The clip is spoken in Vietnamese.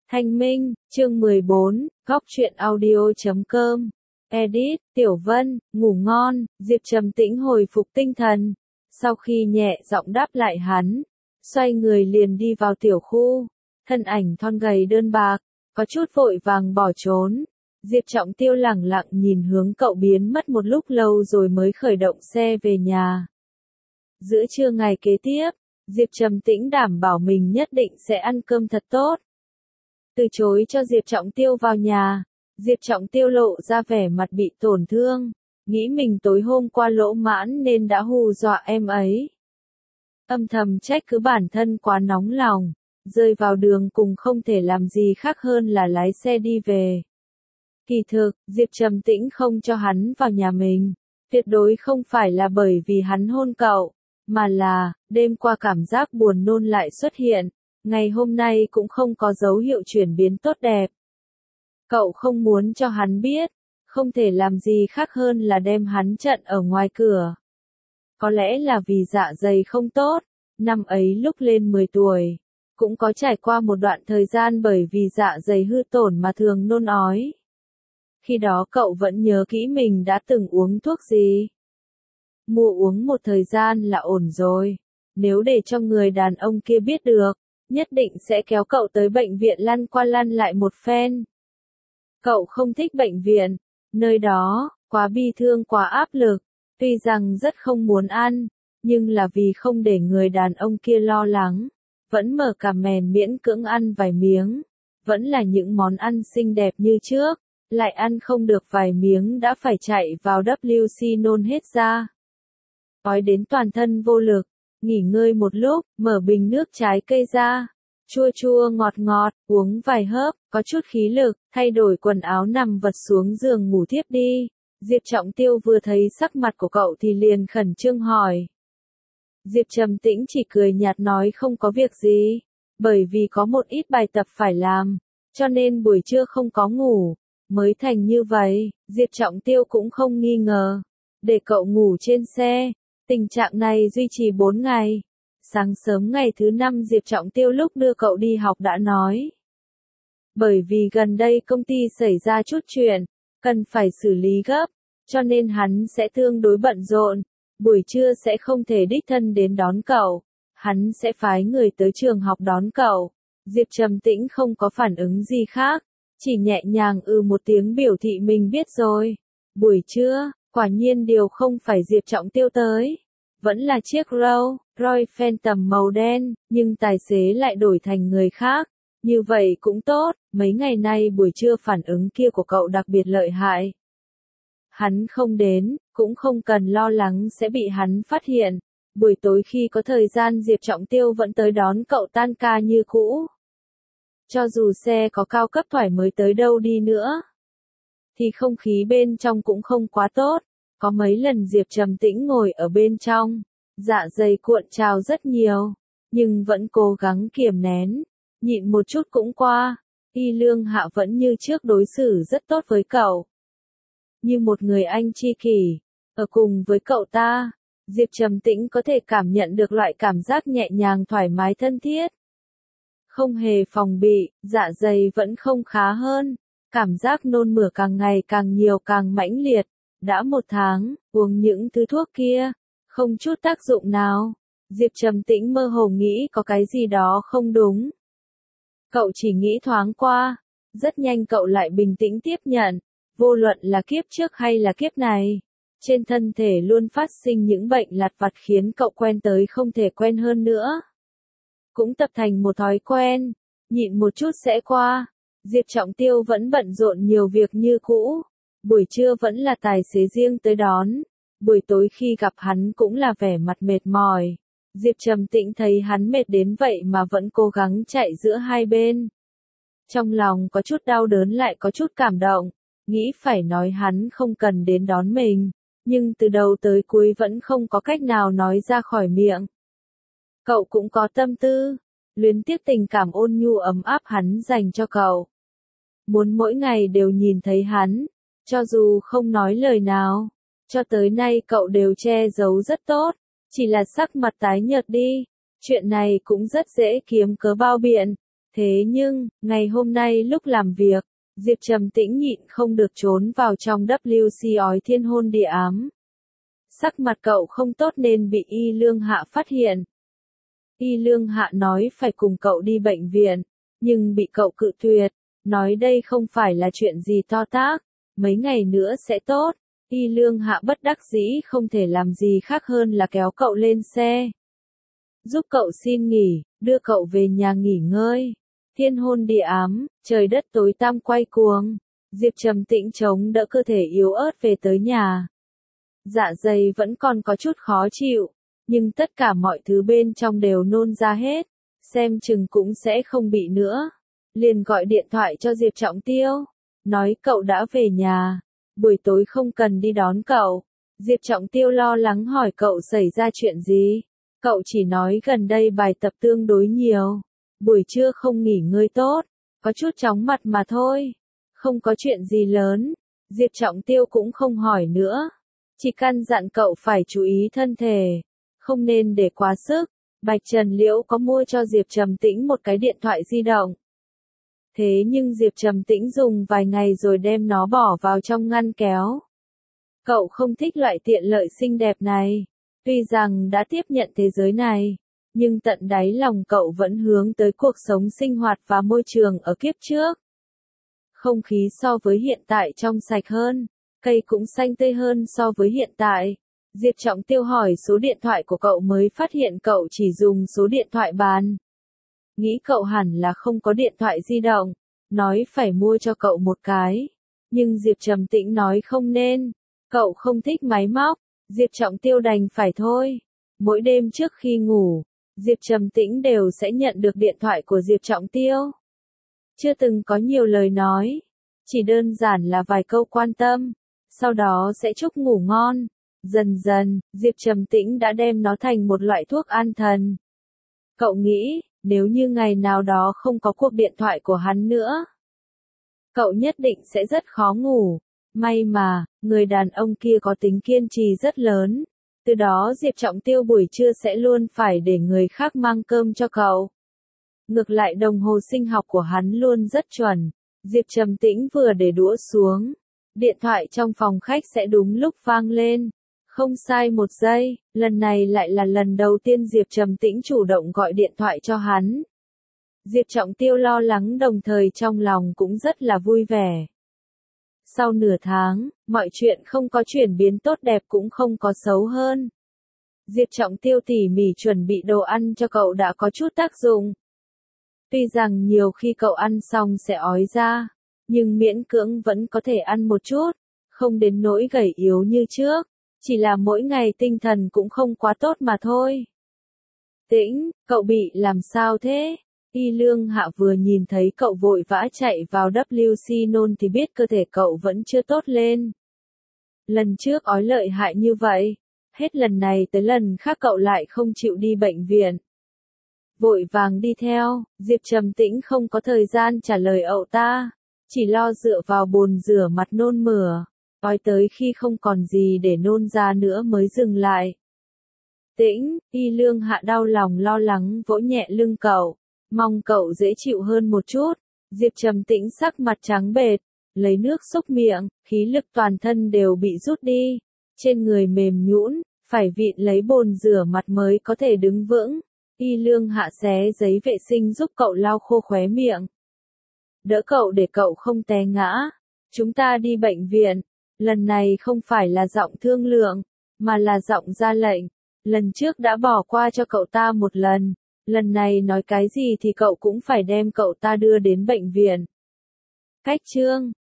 Thanh Minh, chương 14, góc truyện audio.com. Edit, Tiểu Vân, ngủ ngon, Diệp Trầm Tĩnh hồi phục tinh thần. Sau khi nhẹ giọng đáp lại hắn, xoay người liền đi vào tiểu khu. Thân ảnh thon gầy đơn bạc, có chút vội vàng bỏ trốn. Diệp Trọng Tiêu lẳng lặng nhìn hướng cậu biến mất một lúc lâu rồi mới khởi động xe về nhà. Giữa trưa ngày kế tiếp, Diệp Trầm Tĩnh đảm bảo mình nhất định sẽ ăn cơm thật tốt. Từ chối cho Diệp Trọng Tiêu vào nhà, Diệp Trọng Tiêu lộ ra vẻ mặt bị tổn thương, nghĩ mình tối hôm qua lỗ mãn nên đã hù dọa em ấy. Âm thầm trách cứ bản thân quá nóng lòng, rơi vào đường cùng không thể làm gì khác hơn là lái xe đi về. Kỳ thực, Diệp Trầm Tĩnh không cho hắn vào nhà mình, tuyệt đối không phải là bởi vì hắn hôn cậu, mà là, đêm qua cảm giác buồn nôn lại xuất hiện, ngày hôm nay cũng không có dấu hiệu chuyển biến tốt đẹp. Cậu không muốn cho hắn biết, không thể làm gì khác hơn là đem hắn chặn ở ngoài cửa. Có lẽ là vì dạ dày không tốt, năm ấy lúc lên 10 tuổi, cũng có trải qua một đoạn thời gian bởi vì dạ dày hư tổn mà thường nôn ói. Khi đó cậu vẫn nhớ kỹ mình đã từng uống thuốc gì. Mua uống một thời gian là ổn rồi, nếu để cho người đàn ông kia biết được, nhất định sẽ kéo cậu tới bệnh viện lăn qua lăn lại một phen. Cậu không thích bệnh viện, nơi đó, quá bi thương quá áp lực, tuy rằng rất không muốn ăn, nhưng là vì không để người đàn ông kia lo lắng, vẫn mở cà mèn miễn cưỡng ăn vài miếng, vẫn là những món ăn xinh đẹp như trước, lại ăn không được vài miếng đã phải chạy vào WC nôn hết ra. Ói đến toàn thân vô lực, nghỉ ngơi một lúc, mở bình nước trái cây ra, chua chua ngọt ngọt, uống vài hớp, có chút khí lực, thay đổi quần áo nằm vật xuống giường ngủ thiếp đi. Diệp Trọng Tiêu vừa thấy sắc mặt của cậu thì liền khẩn trương hỏi. Diệp Trầm Tĩnh chỉ cười nhạt nói không có việc gì, bởi vì có một ít bài tập phải làm, cho nên buổi trưa không có ngủ, mới thành như vậy. Diệp Trọng Tiêu cũng không nghi ngờ, để cậu ngủ trên xe. Tình trạng này duy trì 4 ngày. Sáng sớm ngày thứ 5 Diệp Trọng Tiêu lúc đưa cậu đi học đã nói. Bởi vì gần đây công ty xảy ra chút chuyện, cần phải xử lý gấp, cho nên hắn sẽ tương đối bận rộn, buổi trưa sẽ không thể đích thân đến đón cậu, hắn sẽ phái người tới trường học đón cậu. Diệp Trầm Tĩnh không có phản ứng gì khác, chỉ nhẹ nhàng một tiếng biểu thị mình biết rồi. Buổi trưa, quả nhiên điều không phải Diệp Trọng Tiêu tới, vẫn là chiếc Rolls-Royce Phantom màu đen, nhưng tài xế lại đổi thành người khác, như vậy cũng tốt, mấy ngày nay buổi trưa phản ứng kia của cậu đặc biệt lợi hại. Hắn không đến, cũng không cần lo lắng sẽ bị hắn phát hiện, buổi tối khi có thời gian Diệp Trọng Tiêu vẫn tới đón cậu tan ca như cũ. Cho dù xe có cao cấp thoải mới tới đâu đi nữa, thì không khí bên trong cũng không quá tốt. Có mấy lần Diệp Trầm Tĩnh ngồi ở bên trong, dạ dày cuộn trào rất nhiều, nhưng vẫn cố gắng kiềm nén, nhịn một chút cũng qua. Y Lương Hạ vẫn như trước đối xử rất tốt với cậu, như một người anh tri kỷ, ở cùng với cậu ta. Diệp Trầm Tĩnh có thể cảm nhận được loại cảm giác nhẹ nhàng thoải mái thân thiết. Không hề phòng bị, dạ dày vẫn không khá hơn, cảm giác nôn mửa càng ngày càng nhiều càng mãnh liệt. Đã 1 tháng, uống những thứ thuốc kia, không chút tác dụng nào. Diệp Trầm Tĩnh mơ hồ nghĩ có cái gì đó không đúng. Cậu chỉ nghĩ thoáng qua, rất nhanh cậu lại bình tĩnh tiếp nhận, vô luận là kiếp trước hay là kiếp này, trên thân thể luôn phát sinh những bệnh lặt vặt khiến cậu quen tới không thể quen hơn nữa. Cũng tập thành một thói quen, nhịn một chút sẽ qua. Diệp Trọng Tiêu vẫn bận rộn nhiều việc như cũ. Buổi trưa vẫn là tài xế riêng tới đón, buổi tối khi gặp hắn cũng là vẻ mặt mệt mỏi. Diệp Trầm Tĩnh thấy hắn mệt đến vậy mà vẫn cố gắng chạy giữa hai bên. Trong lòng có chút đau đớn lại có chút cảm động, nghĩ phải nói hắn không cần đến đón mình, nhưng từ đầu tới cuối vẫn không có cách nào nói ra khỏi miệng. Cậu cũng có tâm tư, luyến tiếc tình cảm ôn nhu ấm áp hắn dành cho cậu. Muốn mỗi ngày đều nhìn thấy hắn. Cho dù không nói lời nào, cho tới nay cậu đều che giấu rất tốt, chỉ là sắc mặt tái nhợt đi, chuyện này cũng rất dễ kiếm cớ bao biện, Thế nhưng, ngày hôm nay lúc làm việc, Diệp Trầm Tĩnh nhịn không được trốn vào trong WC ói thiên hôn địa ám. Sắc mặt cậu không tốt nên bị Y Lương Hạ phát hiện. Y Lương Hạ nói phải cùng cậu đi bệnh viện, nhưng bị cậu cự tuyệt, nói đây không phải là chuyện gì to tát, mấy ngày nữa sẽ tốt. Y Lương Hạ bất đắc dĩ không thể làm gì khác hơn là kéo cậu lên xe. Giúp cậu xin nghỉ, đưa cậu về nhà nghỉ ngơi. Thiên hôn địa ám, trời đất tối tăm quay cuồng. Diệp Trầm Tĩnh chống đỡ cơ thể yếu ớt về tới nhà. Dạ dày vẫn còn có chút khó chịu, nhưng tất cả mọi thứ bên trong đều nôn ra hết, xem chừng cũng sẽ không bị nữa. Liền gọi điện thoại cho Diệp Trọng Tiêu, nói cậu đã về nhà, buổi tối không cần đi đón cậu. Diệp Trọng Tiêu lo lắng hỏi cậu xảy ra chuyện gì. Cậu chỉ nói gần đây bài tập tương đối nhiều, buổi trưa không nghỉ ngơi tốt, có chút chóng mặt mà thôi, không có chuyện gì lớn. Diệp Trọng Tiêu cũng không hỏi nữa, chỉ căn dặn cậu phải chú ý thân thể, không nên để quá sức. Bạch Trần Liễu có mua cho Diệp Trầm Tĩnh một cái điện thoại di động. Thế nhưng Diệp Trầm Tĩnh dùng vài ngày rồi đem nó bỏ vào trong ngăn kéo. Cậu không thích loại tiện lợi xinh đẹp này. Tuy rằng đã tiếp nhận thế giới này, nhưng tận đáy lòng cậu vẫn hướng tới cuộc sống sinh hoạt và môi trường ở kiếp trước. Không khí so với hiện tại trong sạch hơn, cây cũng xanh tươi hơn so với hiện tại. Diệp Trọng Tiêu hỏi số điện thoại của cậu mới phát hiện cậu chỉ dùng số điện thoại bàn. Nghĩ cậu hẳn là không có điện thoại di động, nói phải mua cho cậu một cái. Nhưng Diệp Trầm Tĩnh nói không nên, cậu không thích máy móc. Diệp Trọng Tiêu đành phải thôi. Mỗi đêm trước khi ngủ, Diệp Trầm Tĩnh đều sẽ nhận được điện thoại của Diệp Trọng Tiêu. Chưa từng có nhiều lời nói, chỉ đơn giản là vài câu quan tâm, sau đó sẽ chúc ngủ ngon. Dần dần, Diệp Trầm Tĩnh đã đem nó thành một loại thuốc an thần. Cậu nghĩ, nếu như ngày nào đó không có cuộc điện thoại của hắn nữa, cậu nhất định sẽ rất khó ngủ. May mà, người đàn ông kia có tính kiên trì rất lớn. Từ đó Diệp Trọng Tiêu buổi trưa sẽ luôn phải để người khác mang cơm cho cậu. Ngược lại đồng hồ sinh học của hắn luôn rất chuẩn. Diệp Trầm Tĩnh vừa để đũa xuống, điện thoại trong phòng khách sẽ đúng lúc vang lên. Không sai một giây, lần này lại là lần đầu tiên Diệp Trầm Tĩnh chủ động gọi điện thoại cho hắn. Diệp Trọng Tiêu lo lắng đồng thời trong lòng cũng rất là vui vẻ. Sau nửa tháng, mọi chuyện không có chuyển biến tốt đẹp cũng không có xấu hơn. Diệp Trọng Tiêu tỉ mỉ chuẩn bị đồ ăn cho cậu đã có chút tác dụng. Tuy rằng nhiều khi cậu ăn xong sẽ ói ra, nhưng miễn cưỡng vẫn có thể ăn một chút, không đến nỗi gầy yếu như trước, chỉ là mỗi ngày tinh thần cũng không quá tốt mà thôi. Tĩnh, cậu bị làm sao thế? Y Lương Hạ vừa nhìn thấy cậu vội vã chạy vào WC nôn thì biết cơ thể cậu vẫn chưa tốt lên. Lần trước ói lợi hại như vậy, hết lần này tới lần khác cậu lại không chịu đi bệnh viện. Vội vàng đi theo, Diệp Trầm Tĩnh không có thời gian trả lời ậu ta, chỉ lo dựa vào bồn rửa mặt nôn mửa, ói tới khi không còn gì để nôn ra nữa mới dừng lại. Tĩnh, Y Lương Hạ đau lòng lo lắng vỗ nhẹ lưng cậu. Mong cậu dễ chịu hơn một chút. Diệp Trầm Tĩnh sắc mặt trắng bệch, lấy nước xúc miệng, khí lực toàn thân đều bị rút đi, trên người mềm nhũn, phải vịn lấy bồn rửa mặt mới có thể đứng vững. Y Lương Hạ xé giấy vệ sinh giúp cậu lau khô khóe miệng. Đỡ cậu để cậu không té ngã. Chúng ta đi bệnh viện. Lần này không phải là giọng thương lượng, mà là giọng ra lệnh. Lần trước đã bỏ qua cho cậu ta một lần. Lần này nói cái gì thì cậu cũng phải đem cậu ta đưa đến bệnh viện. Cách chương